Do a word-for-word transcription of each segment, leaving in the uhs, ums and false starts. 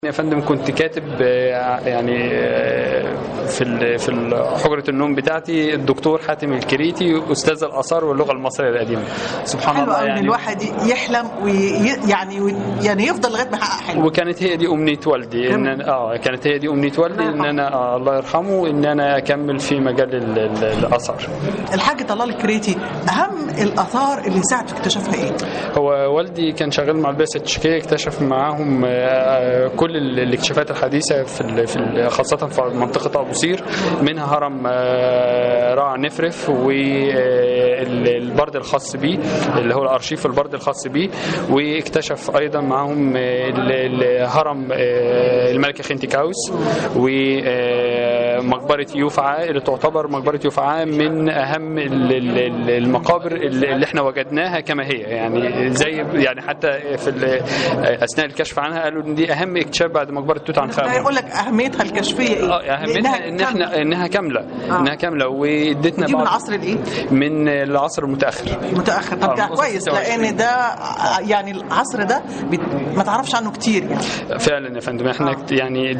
يا فندم كنت كاتب يعني في في حجرة النوم بتاعتي الدكتور حاتم الكريتي أستاذ الآثار واللغة المصرية القديمة. سبحان الله، يعني الواحد يحلم ويعني يعني يفضل لغاية ما يحقق حلمه. وكانت هي دي أمنية والدي إن أنا اه كانت هي دي أمنية والدي إن أنا آه الله يرحمه إن أنا أكمل في مجال الآثار. الحاج طلال الكريتي أهم الآثار اللي ساعد في اكتشافها إيه؟ هو والدي كان شغال مع البعثة التشيكية، اكتشف معاهم كل الاكتشافات الحديثة في في خاصة في منطقة أبو قير، منها هرم رع نفرف والبرد الخاص به اللي هو الأرشيف البرد الخاص به، واكتشف أيضا معهم هرم الملكة خنتيكاوس ومقبرة يوفعا اللي تعتبر مقبرة يوفعا من أهم المقابر اللي احنا وجدناها كما هي، يعني زي يعني حتى في أثناء الكشف عنها قالوا إن دي أهم اكتشاف بعد مقبرة توت عنخ آمون. يقول لك أهميتها الكشفية إيه؟ اه أهميتها إن احنا إنها كاملة آه. إنها كاملة وادتنا دي من العصر الإيه؟ من العصر المتأخر. متأخر طب آه. كويس، لأن ده يعني العصر ده ما تعرفش عنه كتير يعني. فعلا يا فندم احنا آه. يعني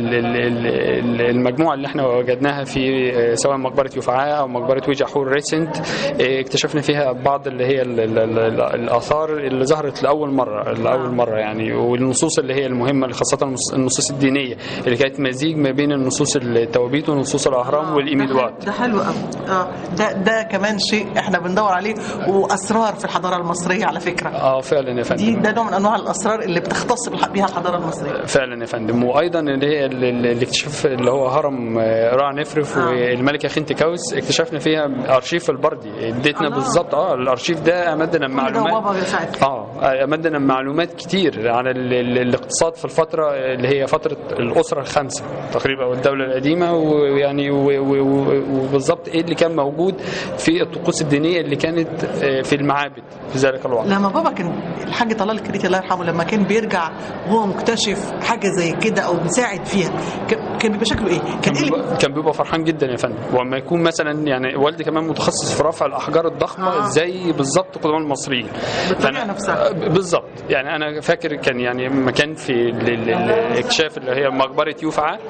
المجموعة اللي احنا وجدناها في سواء مقبرة يوفعا أو مقبرة ويجا حور ريسنت اكتشفنا فيها بعض اللي هي الآثار اللي ظهرت لأول مرة لأول مرة يعني، والنصوص اللي هي المهمة خاصة النصوص الدينية اللي كانت مزيج ما بين النصوص التوابيت ونصوص الأهرام والإيميدوات. ده حلو قوي. اه ده ده كمان شيء احنا بندور عليه، وأسرار في الحضارة المصرية على فكرة. اه فعلا يا فندم. دي ده نوع من أنواع الأسرار اللي بتختص بها الحضارة المصرية. فعلا يا فندم. وأيضا اللي هي الاكتشاف اللي هو هرم رع نفرف آه. والملكة خنتيكاوس اكتشفنا فيها أرشيف البردي، اديتنا بالظبط اه الأرشيف ده أمدنا معلومات اه أمدنا معلومات كتير عن الاقتصاد في الفترة اللي هي فترة الأسرة الخمسة تقريبا والدولة القديمة، ويعني وبالضبط ايه اللي كان موجود في الطقوس الدينية اللي كانت في المعابد في ذلك الوقت. لما بابا كان الحاج طلال الكريتي الله يرحمه لما كان بيرجع وهو مكتشف حاجة زي كده او بيساعد فيها كان بيبقى شكله ايه؟ كان بيبقى, كان بيبقى فرحان جدا يا فندم. وما يكون مثلا يعني والدي كمان متخصص في رفع الأحجار الضخمة آه. زي بالضبط قدماء المصريين بالطريقة نفسها بالضبط. يعني أنا فاكر كان يعني مكان في الاكتشاف اللي هي مقبرة يوفعا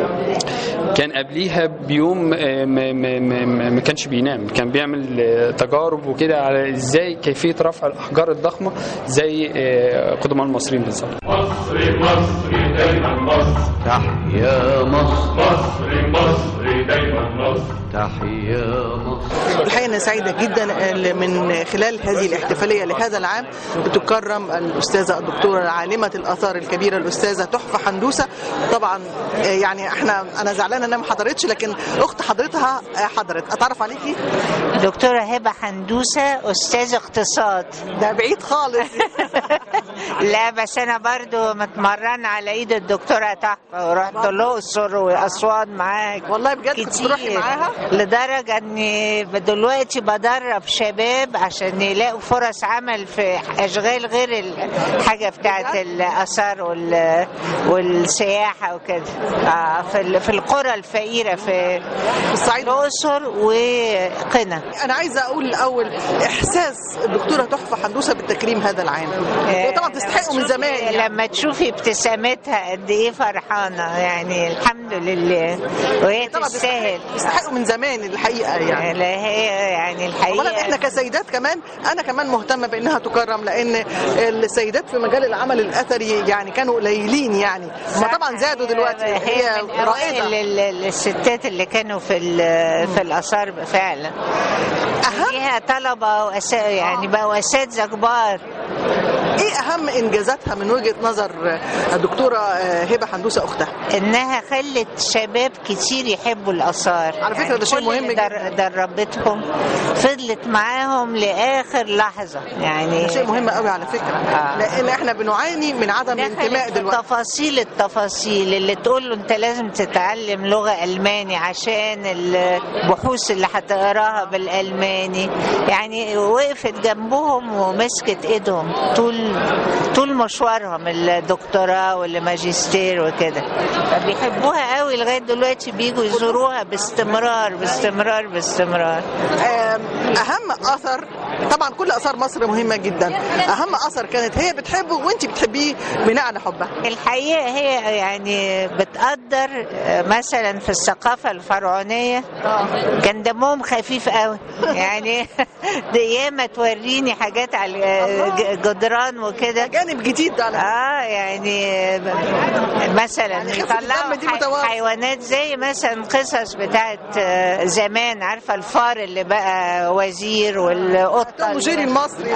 كان قبليها بيوم ما, ما, ما, ما كانش بينام، كان بيعمل تجارب وكده على ازاي كيفية رفع الأحجار الضخمة زي قدماء المصريين بالظبط. مصري مصري دايما مصر تحيا مصر مصري مصري دايما مصر تحيا مصر. الحقيقة أنا سعيدة جدا من خلال هذه الاحتفالية لهذا العام بتكرم الأستاذة الدكتورة عالمة الآثار الكبيرة الأستاذة تحفة حندوسة. طبعا يعني احنا أنا زعلانة أنها ما حضرتش، لكن أخت حضرتها حضرت. أتعرف عليكي؟ دكتورة هبة حندوسة أستاذ اقتصاد. ده بعيد خالص. لا بس أنا برضو متمرن على إيد الدكتورة تحفة ورحت الأقصر وأسوان معاك. والله بجد كنت تروحي معاها؟ لدرجة أني دلوقتي بدرب شباب عشان يلاقوا فرص عمل في أشغال غير الحاجة بتاعت الآثار والسياحة وكده في في القرى الفقيرة في الصعيد الأقصر وقنا. أنا عايزة أقول الأول إحساس الدكتورة تحفة حندوسة بالتكريم هذا العام. طبعا تستحقوا من زمان يعني. لما تشوفي ابتسامتها قد إيه فرحانة يعني الحمد لله، وهي تستاهل. تستحقوا من زمان الحقيقة يعني. لا هي يعني الحقيقة ولا احنا كسيدات كمان أنا كمان مهتمة بأنها تكرم، لأن السيدات في مجال العمل الأثري يعني كانوا قليلين يعني، ما طبعا زادوا دلوقتي. هي رائدة الستات اللي كانوا في في الآثار فعلا. فيها طلبة وأس... يعني بقوا أساتذة كبار. ايه اهم انجازاتها من وجهة نظر الدكتورة هبة حندوسة اختها؟ انها خلت شباب كتير يحبوا الاثار. على فكرة ده شيء مهم جدا. دربتهم فضلت معاهم لاخر لحظة يعني. ده شيء مهم قوي على فكرة آه. لان احنا بنعاني من عدم الانتماء دلوقتي. تفاصيل التفاصيل اللي تقول له انت لازم تتعلم لغة الماني عشان البحوث اللي هتقراها بالالماني، يعني وقفت جنبهم ومسكت ايدهم طول طول مشوارهم الدكتوراه والماجستير وكده. بيحبوها قوي لغايه دلوقتي، بيجوا يزوروها باستمرار باستمرار باستمرار. اهم اثر طبعا كل اثار مصر مهمه جدا، اهم اثر كانت هي بتحبه وانت بتحبيه بناء على حبها. الحقيقه هي يعني بتقدر مثلا في الثقافه الفرعونيه كان دمهم خفيف قوي يعني ياما توريني حاجات على الجدران وكده، جانب جديد على اه يعني مثلا يطلعوا حيوانات زي مثلا قصص بتاعت زمان، عارفه الفار اللي بقى وزير والقطه المشير المصري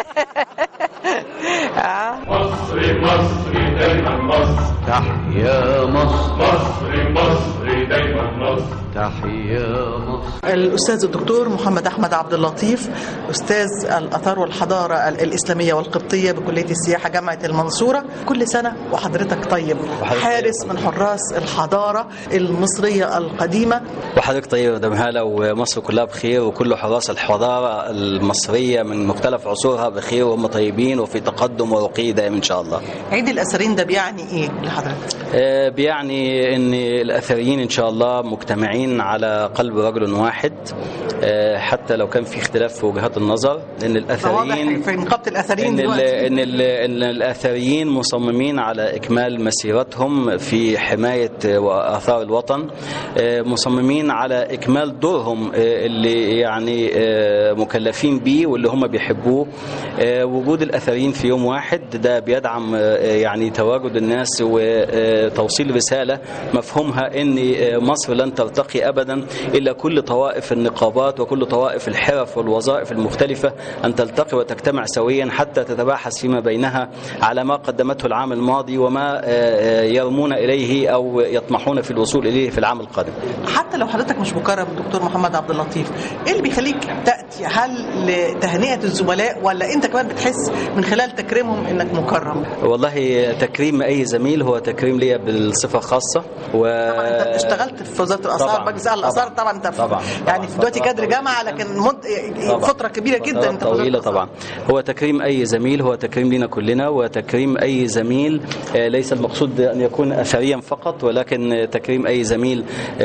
اه مصري مصري دايما مصر، تحيا مصر. مصري مصري دايما مصر، تحيا مصر. الأستاذ الدكتور محمد أحمد عبد اللطيف، أستاذ الآثار والحضارة الإسلامية والقبطية بكلية السياحة جامعة المنصورة. كل سنة وحضرتك طيب، حارس من حراس الحضارة المصرية القديمة. وحضرتك طيب مدام هالة، ومصر كلها بخير، وكل حراس الحضارة المصرية من مختلف عصورها بخير وهم طيبين وفي تقدم ورقي دائم إن شاء الله. عيد الأثرين ده بيعني إيه لحضرتك؟ آه بيعني إن الأثريين إن شاء الله مجتمعين على قلب رجل واحد، آه حتى لو كان في اختلاف في وجهات النظر، لأن الأثريين في نقابة الأثريين إن, دلوقتي إن, إن الأثريين مصممين على إكمال مسيرتهم في حماية وآثار الوطن، آه مصممين على إكمال دورهم آه اللي يعني آه مكلفين به واللي هم بيحبوه. آه وجود الأثريين في يوم واحد ده بيدعم آه يعني تواجد الناس وتوصيل رسالة مفهومها أن مصر لن ترتقي أبدا إلا كل طوائف النقابات وكل طوائف الحرف والوظائف المختلفة أن تلتقي وتجتمع سويا حتى تتباحث فيما بينها على ما قدمته العام الماضي وما يرمون إليه أو يطمحون في الوصول إليه في العام القادم. حتى لو حضرتك مش مكرم دكتور محمد عبد اللطيف، إيه اللي بيخليك تأتي؟ هل لتهنئة الزملاء ولا أنت كمان بتحس من خلال تكريمهم إنك مكرم؟ والله تكريم أي زميل هو تكريم ليا بالصفة خاصة. و... طبعا أنت اشتغلت في وزارة الآثار، مجلس الآثار طبعا أنت طبعا يعني في دلوقتي كادر جامعة، لكن مد... فترة كبيرة جدا انت طويلة طبعا. هو تكريم أي زميل هو تكريم لنا كلنا، وتكريم أي زميل ليس المقصود أن يكون أثريا فقط، ولكن تكريم أي زميل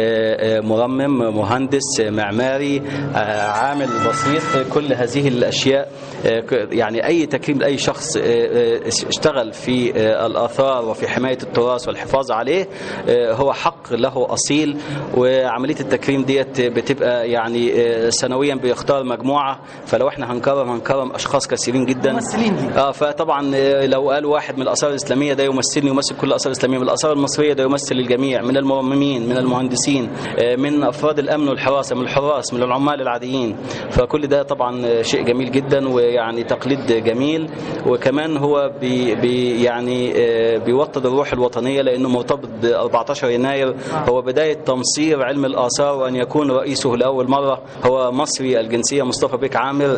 مرمم، مهندس، معماري، عامل بسيط، كل هذه الأشياء يعني أي تكريم لأي شخص اشتغل في الآثار وفي حماية التراث والحفاظ عليه هو حق له أصيل. وعملية التكريم ديت بتبقى يعني سنويا بيختار مجموعة، فلو احنا هنكرم هنكرم أشخاص كثيرين جدا ممثلين. اه فطبعا لو قال واحد من الآثار الإسلامية ده يمثلني يمثل كل الآثار الإسلامية، من الآثار المصرية ده يمثل الجميع، من المرممين، من المهندسين، من أفراد الأمن والحراسة، من الحراس، من العمال العاديين. فكل ده طبعا شيء جميل جدا ويعني تقليد جميل، وكمان هو بي بي يعني بيوطد الروح الوطنية لأنه مرتبط ب أربعة عشر يناير، هو بداية تمصير علم الآثار، وأن يكون رئيسه لأول مرة هو مصري الجنسية مصطفى بيك عامر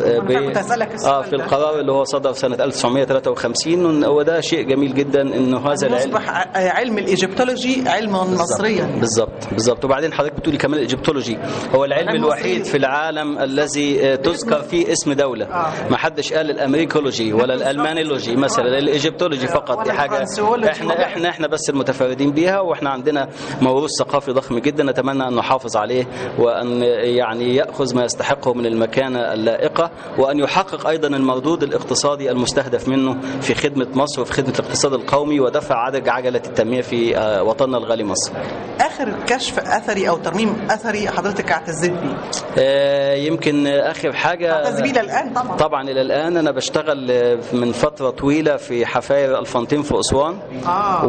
آه في القرار اللي هو صدر سنة ألف وتسعمائة وثلاثة وخمسين. وده شيء جميل جدا إنه هذا العلم يصبح علم الإيجيبتولوجي علما مصريا. بالضبط بالضبط. وبعدين حضرتك بتقولي كمان الإيجيبتولوجي هو العلم الوحيد في العالم الذي تذكر فيه اسم دولة. ما حدش قال الأمريكولوجي ولا الألمانيولوجي مثلا، الإيجيبتولوجي فقط. دي حاجة احنا احنا احنا بس المتفردين بيها، واحنا عندنا موروث ثقافي ضخم جدا نتمنى ان نحافظ عليه، وان يعني ياخذ ما يستحقه من المكانه اللائقه، وان يحقق ايضا المردود الاقتصادي المستهدف منه في خدمه مصر وفي خدمه الاقتصاد القومي ودفع عدد عجله التنميه في وطننا الغالي مصر. اخر كشف اثري او ترميم اثري حضرتك اعتزيت بيه؟ آه يمكن اخر حاجه اعتز بيه الان طبعا. طبعا الى الان انا بشتغل من فتره طويله في حفاير الفونتين في اسوان. آه.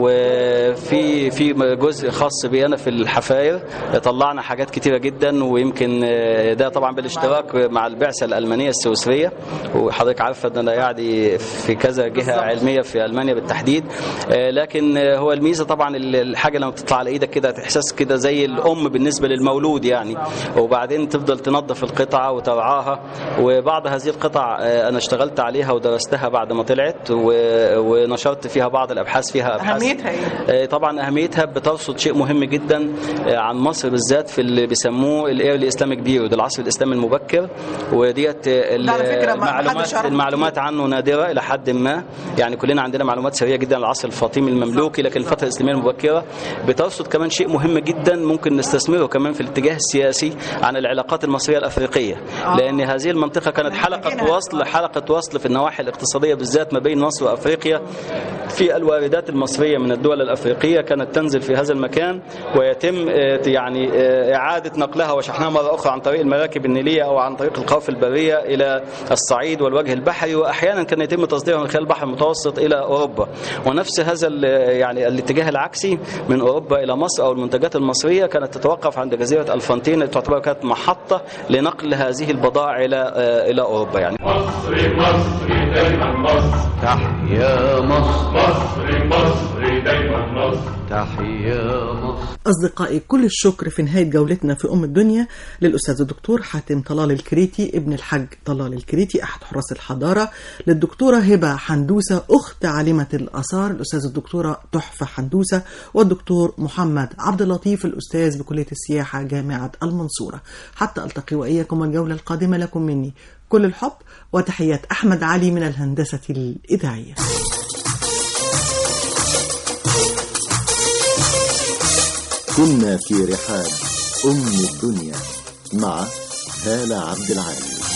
وفي في جزء خاص بي انا في الحفاير، طلعنا حاجات كتيره جدا، ويمكن ده طبعا بالاشتراك مع البعثه الالمانيه السويسريه، وحضرتك عارفه ان انا يعني في كذا جهه علميه في المانيا بالتحديد. لكن هو الميزه طبعا الحاجه لما بتطلع على ايدك كده احساس كده زي الام بالنسبه للمولود يعني، وبعدين تفضل تنظف القطعه وترعاها. وبعض هذه القطع انا اشتغلت عليها ودرستها بعد ما طلعت، ونشرت فيها بعض الابحاث فيها أبحاث. أهميتها إيه؟ طبعا أهميتها بترصد شيء مهم جدا عن مصر بالذات في اللي بيسموه الايرلي اسلاميك بيريود، العصر الاسلامي المبكر. وديت المعلومات المعلومات عنه نادره الى حد ما، يعني كلنا عندنا معلومات سريعه جدا عن العصر الفاطمي المملوكي، لكن الفتره الاسلاميه المبكره بترصد كمان شيء مهم جدا ممكن نستثمره كمان في الاتجاه السياسي عن العلاقات المصريه الافريقيه. لأن هذه المنطقة كانت حلقة وصل حلقة وصل في النواحي الاقتصادية بالذات ما بين مصر وأفريقيا. في الواردات المصرية من الدول الأفريقية كانت تنزل في هذا المكان ويتم يعني إعادة نقلها وشحنها مرة أخرى عن طريق المراكب النيلية أو عن طريق القوافل البرية إلى الصعيد والوجه البحري، وأحيانا كان يتم تصديرها من خلال البحر المتوسط إلى أوروبا. ونفس هذا يعني الاتجاه العكسي من أوروبا إلى مصر أو المنتجات المصرية كانت تتوقف عند جزيرة الفونتين اللي تعتبر كانت محطة لنقل هذه البضائع إلى إلى أوروبا. يعني مصر مصر دايما مصر، تحيا مصر مصر مصر دايما مصر، تحيا مصر. أصدقائي، كل الشكر في نهاية جولتنا في أم الدنيا للأستاذ الدكتور حاتم طلال الكريتي ابن الحاج طلال الكريتي أحد حراس الحضارة، للدكتورة هبة حندوسة أخت عالمة الآثار الأستاذ الدكتورة تحفة حندوسة، والدكتور محمد عبد اللطيف الأستاذ بكلية السياحة جامعة المنصورة. حتى ألتقي وإياكم الجولة القادمة، لكم مني كل الحب وتحيات أحمد علي من الهندسة الإذاعية. كنا في رحاب أم الدنيا مع هالة عبد العال.